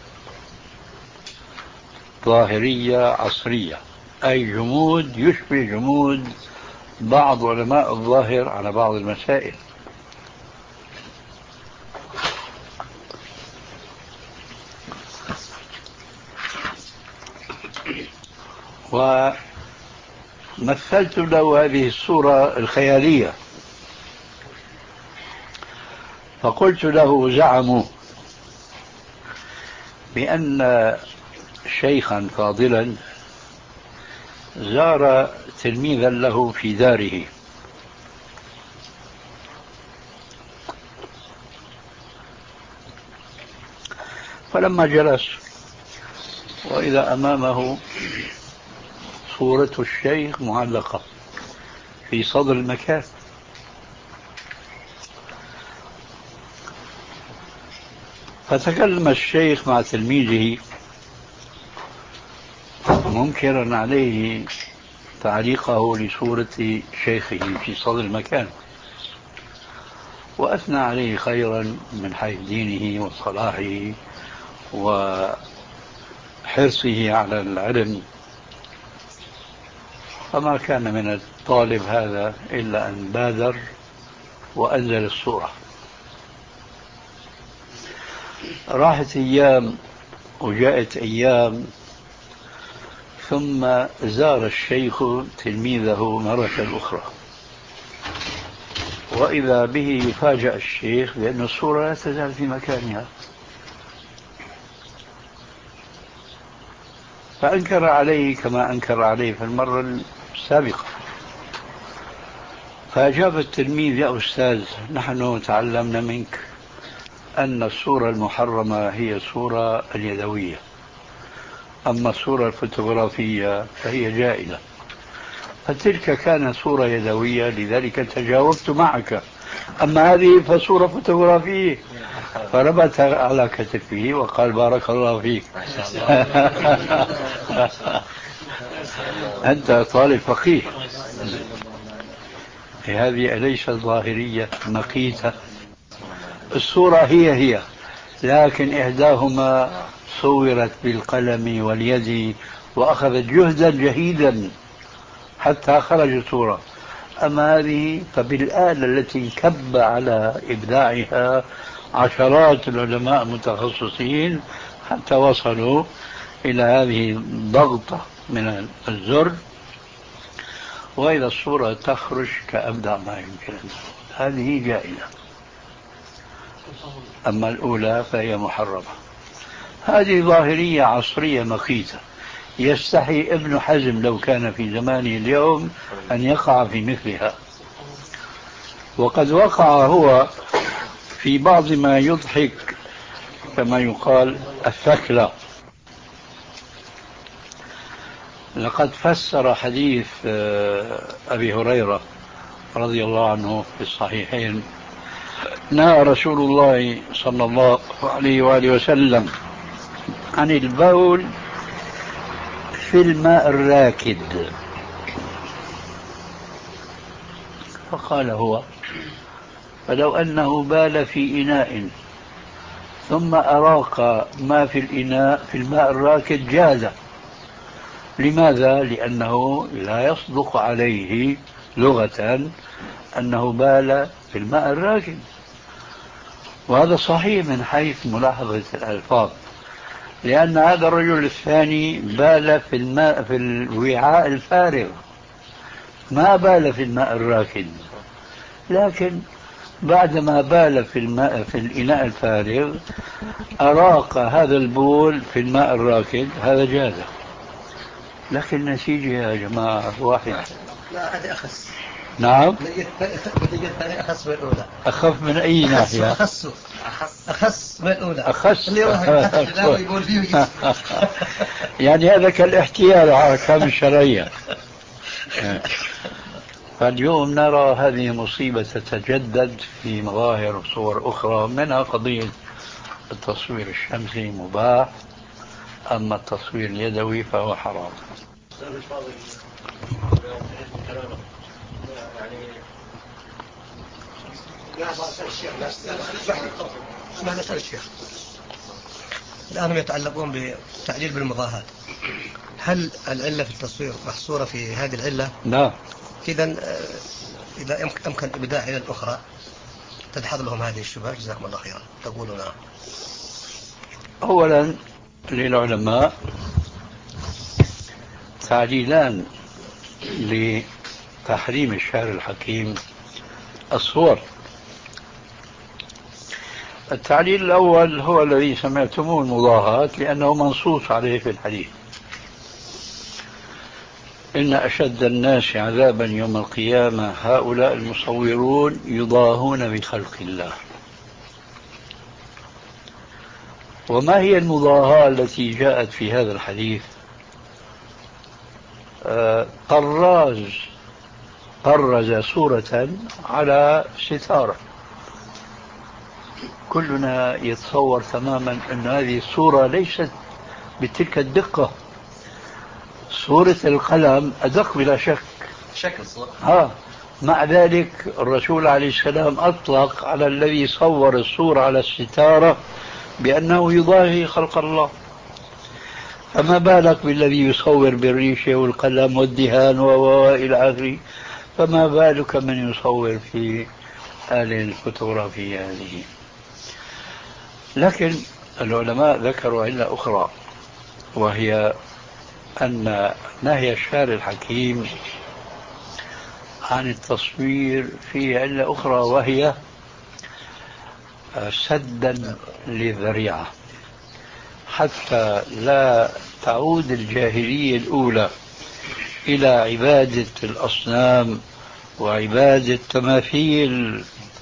ظاهرية عصرية، أي جمود يشبه جمود بعض علماء الظاهر على بعض المسائل. ومثلت له هذه الصورة الخيالية، فقلت له زعموا بأن شيخا فاضلا زار تلميذا له في داره، فلما جلس وإذا أمامه صورة الشيخ معلقة في صدر المكان، فتكلم الشيخ مع تلميذه منكرا عليه تعليقه لصورة شيخه في صدر المكان، وأثنى عليه خيرا من حيث دينه وصلاحه وحرصه على العلم. فما كان من الطالب هذا إلا أن بادر وأنزل الصورة. راحت أيام وجاءت أيام، ثم زار الشيخ تلميذه مرة أخرى، وإذا به يفاجأ الشيخ بأن الصورة لا تزال في مكانها، فأنكر عليه كما أنكر عليه في المرة السابقة. فأجاب التلميذ يا أستاذ، نحن تعلمنا منك أن الصورة المحرمة هي الصورة اليدوية، أما الصورة الفوتوغرافية فهي جائزة، فتلك كانت صورة يدوية لذلك تجاوبت معك، أما هذه فصورة فوتوغرافية. فربت على كتفه وقال بارك الله فيك. أنت طالب فقيه، هذه أليست ظاهرية مقيتة؟ الصورة هي هي، لكن إحداهما صورت بالقلم واليد وأخذت جهدا جهيدا حتى خرج صورة، أما هذه فبالآلة التي انكب على إبداعها عشرات العلماء المتخصصين حتى وصلوا إلى هذه الضغطة من الزر وإذا الصورة تخرج كأبدع ما يمكن، هذه جائزة. أما الأولى فهي محرمة. هذه ظاهرية عصرية مقيتة، يستحي ابن حزم لو كان في زمانه اليوم أن يقع في مثلها، وقد وقع هو في بعض ما يضحك كما يقال الثكلى. لقد فسر حديث أبي هريرة رضي الله عنه في الصحيحين: نهى رسول الله صلى الله عليه وآله وسلم عن البول في الماء الراكد. فقال هو: فلو أنه بال في إناء ثم أراق ما في الإناء في الماء الراكد جاز. لماذا؟ لأنه لا يصدق عليه لغة أنه بال في الماء الراكد، وهذا صحيح من حيث ملاحظة الألفاظ، لأن هذا الرجل الثاني بال في الماء في الوعاء الفارغ، ما بال في الماء الراكد، لكن بعدما بال في الماء في الإناء الفارغ أراق هذا البول في الماء الراكد، هذا جاز. لكن النتيجة يا جماعة واحد. لا هذه أخس. نعم. النتيجة الثانية أخس من الأولى. أخف من أي ناحية؟ أخس أخس أخس من الأولى. أخس. اللي هو يقول فيه. يعني هذا كالاحتيال على الأحكام الشرعية. فاليوم نرى هذه مصيبة تتجدد في مظاهر وصور أخرى، منها قضية التصوير الشمسي مباح، أما التصوير اليدوي فهو حرام. اسمعنا سأل الشيخ. الآن يتعلقون بتعليل بالمضاهات، هل العلة في التصوير محصورة في هذه العلة؟ لا. إذا إذا أمكن إبداع إلى الأخرى تدحض لهم هذه الشبهة. جزاكم الله خيرا. تقولون نعم. أولا للعلماء تعليلان لتحريم الشعر الحكيم الصور. التعليل الأول هو الذي سمعتموه المضاهاة، لأنه منصوص عليه في الحديث: إن أشد الناس عذابا يوم القيامة هؤلاء المصورون يضاهون بخلق الله. وما هي المضاهاة التي جاءت في هذا الحديث؟ آه طراز طرز صورة على ستارة، كلنا يتصور تماما أن هذه الصورة ليست بتلك الدقة. صورة القلم أدق بلا شك شكل صورة. ها. مع ذلك الرسول عليه السلام أطلق على الذي صور الصورة على الستارة بأنه يضاهي خلق الله، فما بالك بالذي يصور بالريشة والقلم والدهان وإلى آخره، فما بالك من يصور في آلة الفوتوغرافية هذه. لكن العلماء ذكروا علة أخرى، وهي أن نهي الشعر الحكيم عن التصوير فيه علة أخرى، وهي سدا للذريعة، حتى لا تعود الجاهلية الأولى إلى عبادة الأصنام وعبادة التماثيل،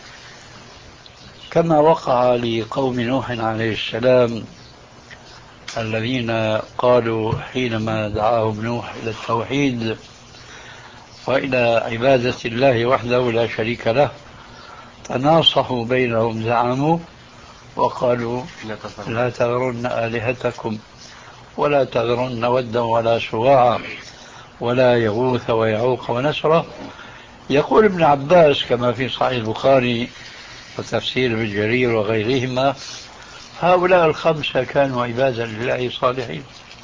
كما وقع لقوم نوح عليه السلام الذين قالوا حينما دعاهم نوح إلى التوحيد وإلى عبادة الله وحده لا شريك له، تناصحوا بينهم زعموا وقالوا لا تذرن آلهتكم ولا تذرن ودا ولا سواعا ولا يغوث ويعوق ونسرا. يقول ابن عباس كما في صحيح البخاري وتفسير ابن جرير وغيرهما: هؤلاء الخمسة كانوا عبادا لله صالحين،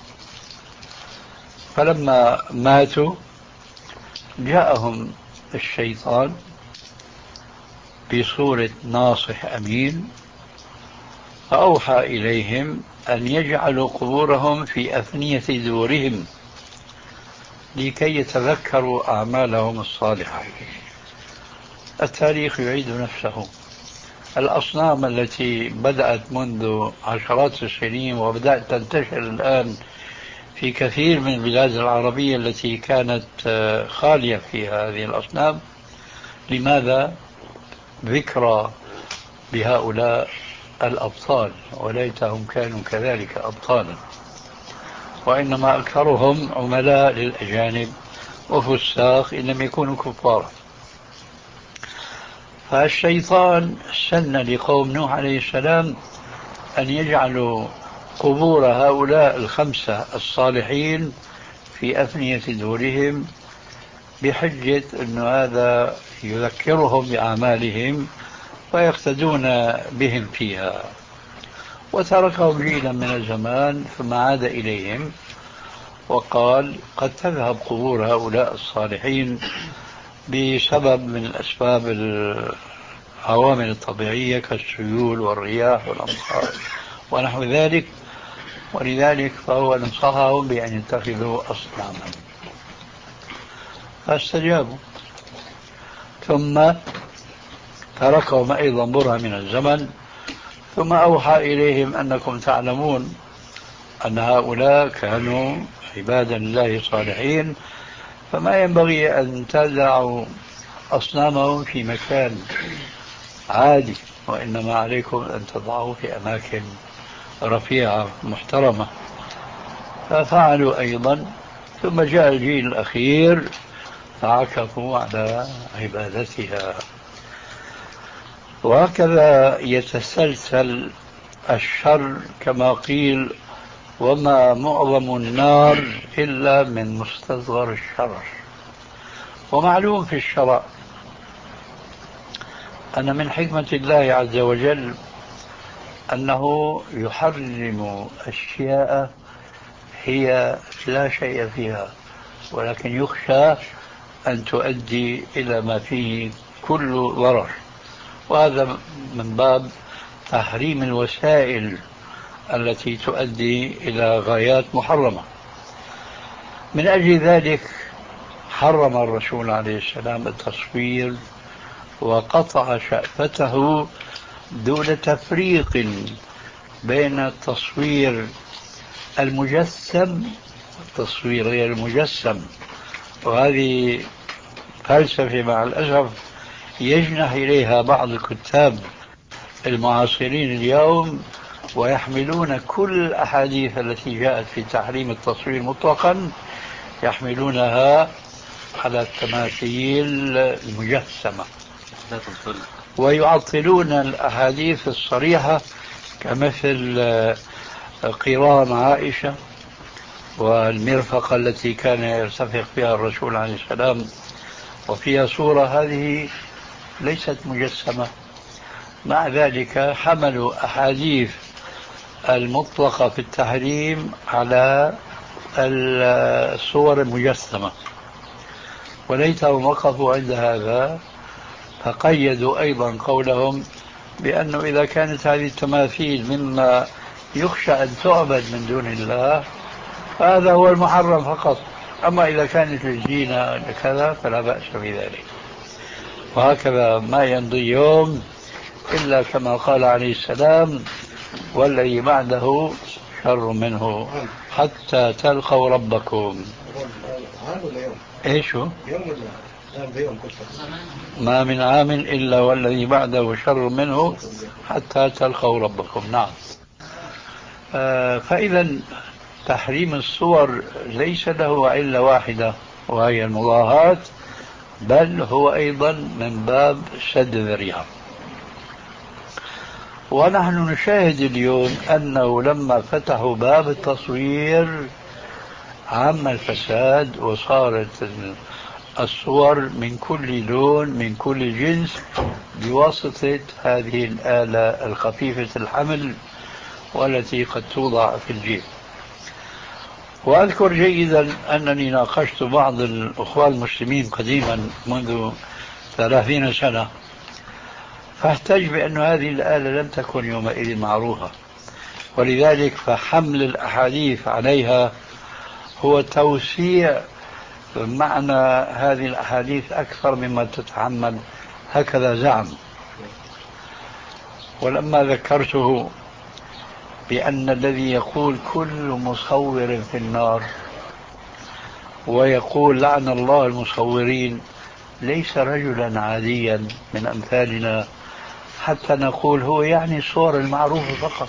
فلما ماتوا جاءهم الشيطان بصورة ناصح أمين فأوحى إليهم أن يجعلوا قبورهم في أثنية دورهم، لكي يتذكروا أعمالهم الصالحة. التاريخ يعيد نفسه. الأصنام التي بدأت منذ عشرات السنين وبدأت تنتشر الآن في كثير من البلاد العربية التي كانت خالية فيها هذه الأصنام، لماذا؟ ذكرى بهؤلاء الأبطال، وليتهم كانوا كذلك أبطالا، وإنما أكثرهم عملاء للأجانب وفساق إن لم يكونوا كفارا. فالشيطان سن لقوم نوح عليه السلام أن يجعلوا قبور هؤلاء الخمسة الصالحين في أفنية دورهم بحجة أن هذا يذكرهم بأعمالهم ويقتدون بهم فيها. وتركهم جيلا من الزمان ثم عاد إليهم وقال قد تذهب قبور هؤلاء الصالحين بسبب من الأسباب العوامل الطبيعية كالسيول والرياح والأمطار ونحو ذلك، ولذلك فهو نصحهم بأن يتخذوا أصناما، فاستجابوا. ثم تركهم أيضا برهة من الزمن، ثم أوحى إليهم أنكم تعلمون أن هؤلاء كانوا عبادا لله صالحين، فما ينبغي أن تدعوا أصنامهم في مكان عادي، وإنما عليكم أن تضعوا في أماكن رفيعة محترمة. ففعلوا أيضا. ثم جاء الجيل الأخير فعكفوا على عبادتها. وهكذا يتسلسل الشر كما قيل: وما معظم النار إلا من مستصغر الشرر. ومعلوم في الشرع أن من حكمة الله عز وجل أنه يحرم أشياء هي لا شيء فيها، ولكن يخشى أن تؤدي إلى ما فيه كل ضرر، وهذا من باب تحريم الوسائل التي تؤدي إلى غايات محرمة. من أجل ذلك حرم الرسول عليه السلام التصوير وقطع شأفته دون تفريق بين التصوير المجسم والتصوير غير المجسم. وهذه فلسفة مع الأسف يجنح إليها بعض الكتاب المعاصرين اليوم، ويحملون كل الأحاديث التي جاءت في تحريم التصوير مطلقا يحملونها على التماثيل المجسمة، ويعطلون الأحاديث الصريحة كمثل قرام عائشة والمرفقة التي كان يرتفق فيها الرسول عليه السلام وفيها صورة، هذه ليست مجسمة. مع ذلك حملوا أحاديث المطلقة في التحريم على الصور المجسمة، وليتهم وقفوا عند هذا فقيدوا أيضا قولهم بأنه إذا كانت هذه التماثيل مما يخشى أن تعبد من دون الله فهذا هو المحرم فقط، أما إذا كانت للزينة لكذا فلا بأس بذلك. وهكذا ما يمضي يوم إلا كما قال عليه السلام: والذي بعده شر منه حتى تلقوا ربكم. ايش هو؟ ما من عام إلا والذي بعده شر منه حتى تلقوا ربكم. نعم. آه فإذا تحريم الصور ليس له علة واحدة وهي المضاهاة، بل هو أيضا من باب سد الذريعة. ونحن نشاهد اليوم أنه لما فتحوا باب التصوير عم الفساد، وصارت الصور من كل لون من كل جنس بواسطة هذه الآلة الخفيفة الحمل والتي قد توضع في الجيب. وأذكر جيدا أنني ناقشت بعض الأخوة المسلمين قديما منذ ثلاثين سنة، فاحتج بأن هذه الآلة لم تكن يومئذ معروفة، ولذلك فحمل الأحاديث عليها هو توسيع معنى هذه الأحاديث أكثر مما تتحمل، هكذا زعم. ولما ذكرته بأن الذي يقول كل مصور في النار ويقول لعن الله المصورين ليس رجلا عاديا من أمثالنا حتى نقول هو يعني الصور المعروفة فقط،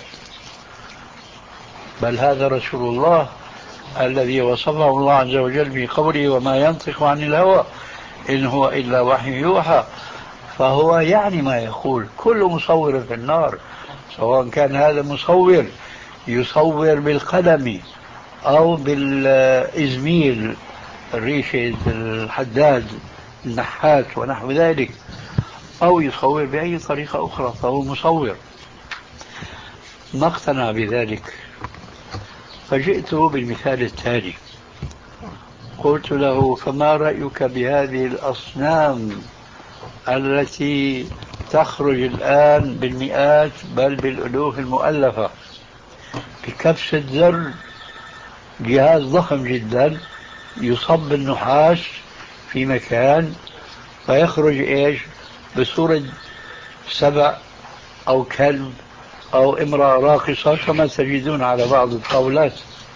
بل هذا رسول الله الذي وصفه الله عز وجل في قوله وما ينطق عن الهوى إن هو إلا وحي يوحى، فهو يعني ما يقول كل مصور في النار، سواء كان هذا مصور يصور بالقلم أو بالإزميل الريشة الحداد النحات ونحو ذلك، أو يصور بأي طريقة أخرى فهو مصور. ما اقتنع بذلك، فجئته بالمثال التالي، قلت له فما رأيك بهذه الأصنام التي تخرج الآن بالمئات بل بالألوف المؤلفة بكبسة زر، جهاز ضخم جدا يصب النحاس في مكان فيخرج ايش بصورة سبع أو كلب أو امرأة راقصة كما تجدون على بعض الطاولات.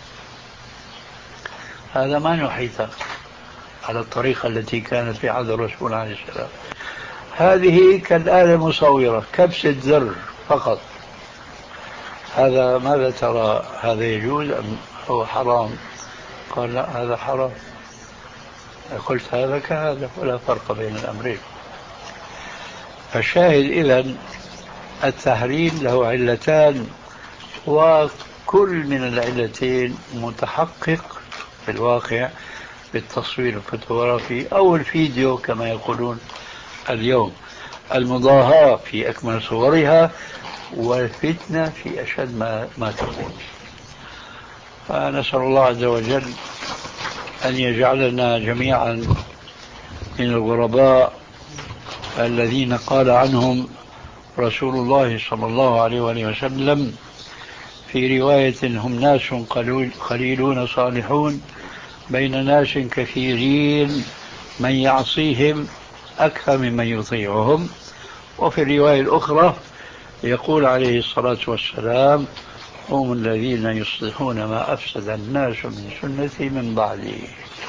هذا ما نحيط على الطريقة التي كانت في عهد الرسول عليه السلام. هذه كالآلة المصورة كبسة زر فقط. هذا ماذا ترى، هذا يجوز أم هو حرام؟ قال لا هذا حرام. قلت هذا كهذا ولا فرق بين الأمرين. فالشاهد إذن التحريم له علتان، وكل من العلتين متحقق في الواقع بالتصوير الفوتوغرافي أو الفيديو كما يقولون اليوم، المضاهاة في أكمل صورها والفتنة في أشد ما, ما تكون. فنسأل الله عز وجل أن يجعلنا جميعا من الغرباء الذين قال عنهم رسول الله صلى الله عليه وسلم في رواية هم ناس قليلون صالحون بين ناس كثيرين من يعصيهم أكثر ممن يطيعهم. وفي الرواية الأخرى يقول عليه الصلاة والسلام هم الذين يصلحون ما أفسد الناس من سنتي من بعدي.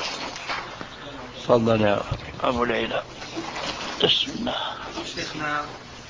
تفضل يا أبو العلا. بسم الله. شيخنا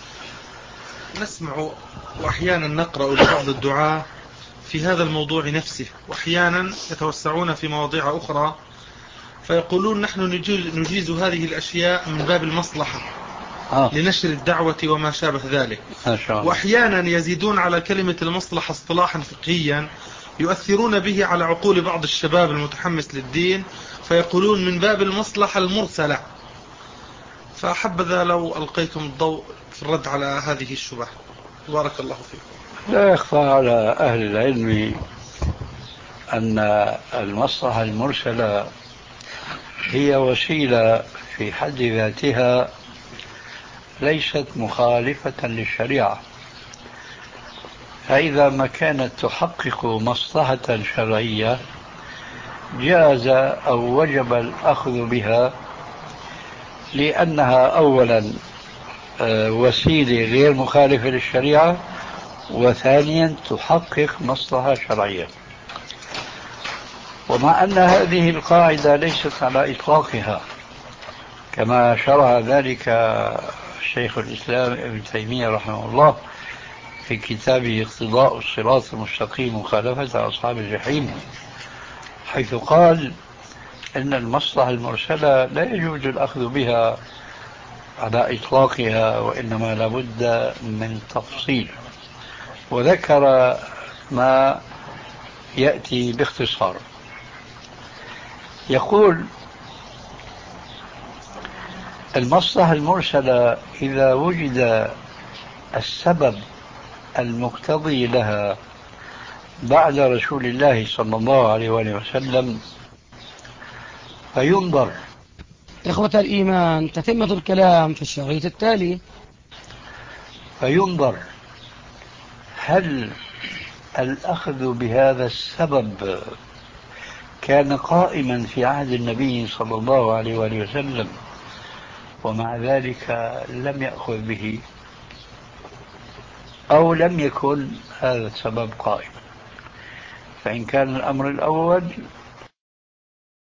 نسمع وأحيانا نقرأ لبعض الدعاة في هذا الموضوع نفسه، وأحيانا يتوسعون في مواضيع أخرى فيقولون نحن نجيز, نجيز هذه الأشياء من باب المصلحة آه. لنشر الدعوة وما شابه ذلك. وأحيانا يزيدون على كلمة المصلحة اصطلاحا فقهيا يؤثرون به على عقول بعض الشباب المتحمس للدين فيقولون من باب المصلحة المرسلة. فأحبذا لو ألقيتم الضوء في الرد على هذه الشبهة. بارك الله فيكم. لا يخفى على أهل العلم أن المصلحة المرسلة هي وسيلة في حد ذاتها ليست مخالفة للشريعة، فإذا ما كانت تحقق مصلحة شرعية جاز أو وجب الأخذ بها، لأنها أولا وسيلة غير مخالفة للشريعة، وثانيا تحقق مصلحة شرعية. ومع أن هذه القاعدة ليست على إطلاقها كما شرح ذلك شيخ الإسلام ابن تيمية رحمه الله في كتابه اقتضاء الصراط المستقيم مخالفة أصحاب الجحيم، حيث قال إن المصلحة المرسلة لا يجوز الأخذ بها على إطلاقها، وإنما لابد من تفصيل، وذكر ما يأتي باختصار. يقول المصلحة المرسلة إذا وجد السبب المقتضي لها بعد رسول الله صلى الله عليه وسلم فينظر. إخوة الإيمان، تتمة الكلام في الشريط التالي. فينظر هل الأخذ بهذا السبب كان قائما في عهد النبي صلى الله عليه وآله وسلم ومع ذلك لم يأخذ به، أو لم يكن هذا السبب قائما. فإن كان الأمر الأول